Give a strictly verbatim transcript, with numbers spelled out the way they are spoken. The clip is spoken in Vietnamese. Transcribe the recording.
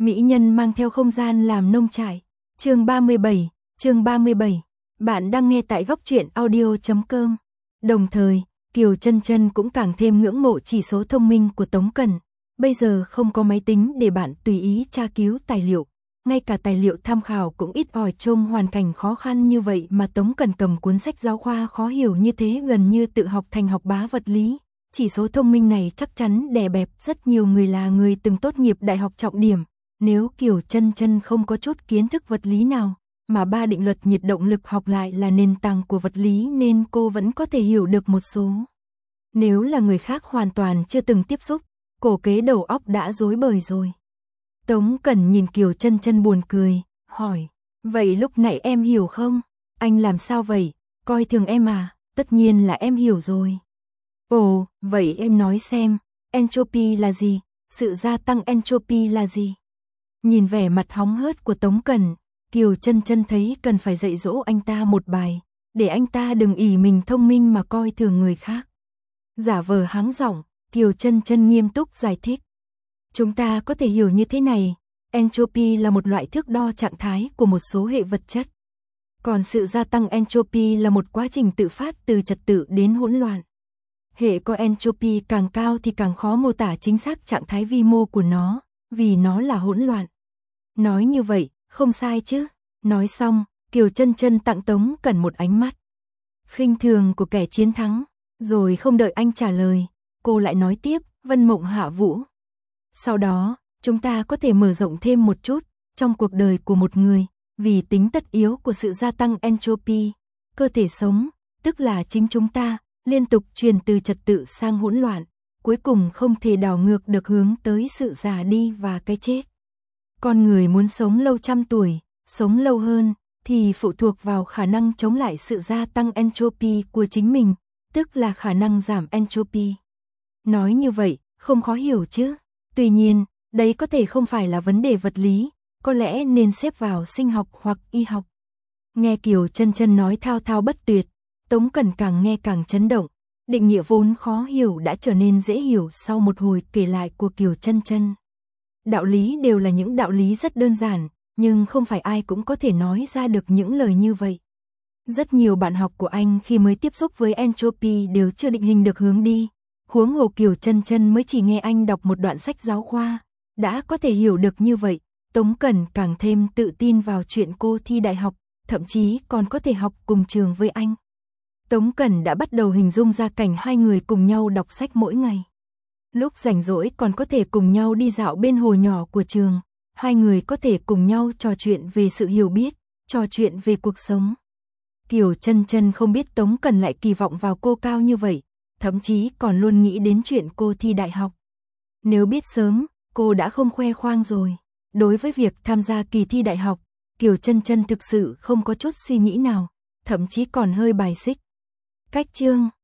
Mỹ nhân mang theo không gian làm nông trại. Chương ba mươi bảy, chương ba mươi bảy. Bạn đang nghe tại góc truyện audio chấm com. Đồng thời, Kiều Chân Chân cũng càng thêm ngưỡng mộ chỉ số thông minh của Tống Cẩn. Bây giờ không có máy tính để bạn tùy ý tra cứu tài liệu, ngay cả tài liệu tham khảo cũng ít ỏi, trong hoàn cảnh khó khăn như vậy mà Tống Cẩn cầm cuốn sách giáo khoa khó hiểu như thế, gần như tự học thành học bá vật lý. Chỉ số thông minh này chắc chắn đè bẹp rất nhiều người là người từng tốt nghiệp đại học trọng điểm. Nếu Kiều Chân Chân không có chút kiến thức vật lý nào, mà ba định luật nhiệt động lực học lại là nền tảng của vật lý, nên cô vẫn có thể hiểu được một số. Nếu là người khác hoàn toàn chưa từng tiếp xúc, cổ kế đầu óc đã rối bời rồi. Tống Cẩn nhìn Kiều Chân Chân buồn cười, hỏi, vậy lúc nãy em hiểu không? Anh làm sao vậy? Coi thường em à? Tất nhiên là em hiểu rồi. Ồ, vậy em nói xem, entropy là gì? Sự gia tăng entropy là gì? Nhìn vẻ mặt hóng hớt của Tống Cẩn, Kiều Chân Chân thấy cần phải dạy dỗ anh ta một bài, để anh ta đừng ỷ mình thông minh mà coi thường người khác. Giả vờ háng giọng, Kiều Chân Chân nghiêm túc giải thích. Chúng ta có thể hiểu như thế này, entropy là một loại thước đo trạng thái của một số hệ vật chất. Còn sự gia tăng entropy là một quá trình tự phát từ trật tự đến hỗn loạn. Hệ có entropy càng cao thì càng khó mô tả chính xác trạng thái vi mô của nó, vì nó là hỗn loạn. Nói như vậy, không sai chứ? Nói xong, Kiều Chân Chân tặng Tống Cẩn một ánh mắt khinh thường của kẻ chiến thắng, rồi không đợi anh trả lời, cô lại nói tiếp, Vân Mộng Hạ Vũ. Sau đó, chúng ta có thể mở rộng thêm một chút, trong cuộc đời của một người, vì tính tất yếu của sự gia tăng entropy, cơ thể sống, tức là chính chúng ta, liên tục truyền từ trật tự sang hỗn loạn, cuối cùng không thể đảo ngược được hướng tới sự già đi và cái chết. Con người muốn sống lâu trăm tuổi, sống lâu hơn, thì phụ thuộc vào khả năng chống lại sự gia tăng entropy của chính mình, tức là khả năng giảm entropy. Nói như vậy, không khó hiểu chứ? Tuy nhiên, đấy có thể không phải là vấn đề vật lý, có lẽ nên xếp vào sinh học hoặc y học. Nghe Kiều Chân Chân nói thao thao bất tuyệt, Tống Cẩn càng nghe càng chấn động, định nghĩa vốn khó hiểu đã trở nên dễ hiểu sau một hồi kể lại của Kiều Chân Chân. Đạo lý đều là những đạo lý rất đơn giản, nhưng không phải ai cũng có thể nói ra được những lời như vậy. Rất nhiều bạn học của anh khi mới tiếp xúc với entropy đều chưa định hình được hướng đi, huống hồ Kiều Chân Chân mới chỉ nghe anh đọc một đoạn sách giáo khoa, đã có thể hiểu được như vậy. Tống Cẩn càng thêm tự tin vào chuyện cô thi đại học, thậm chí còn có thể học cùng trường với anh. Tống Cẩn đã bắt đầu hình dung ra cảnh hai người cùng nhau đọc sách mỗi ngày. Lúc rảnh rỗi còn có thể cùng nhau đi dạo bên hồ nhỏ của trường, hai người có thể cùng nhau trò chuyện về sự hiểu biết, trò chuyện về cuộc sống. Kiều Chân Chân không biết Tống Cẩn lại kỳ vọng vào cô cao như vậy, thậm chí còn luôn nghĩ đến chuyện cô thi đại học. Nếu biết sớm, cô đã không khoe khoang rồi. Đối với việc tham gia kỳ thi đại học, Kiều Chân Chân thực sự không có chút suy nghĩ nào, thậm chí còn hơi bài xích. Cách chương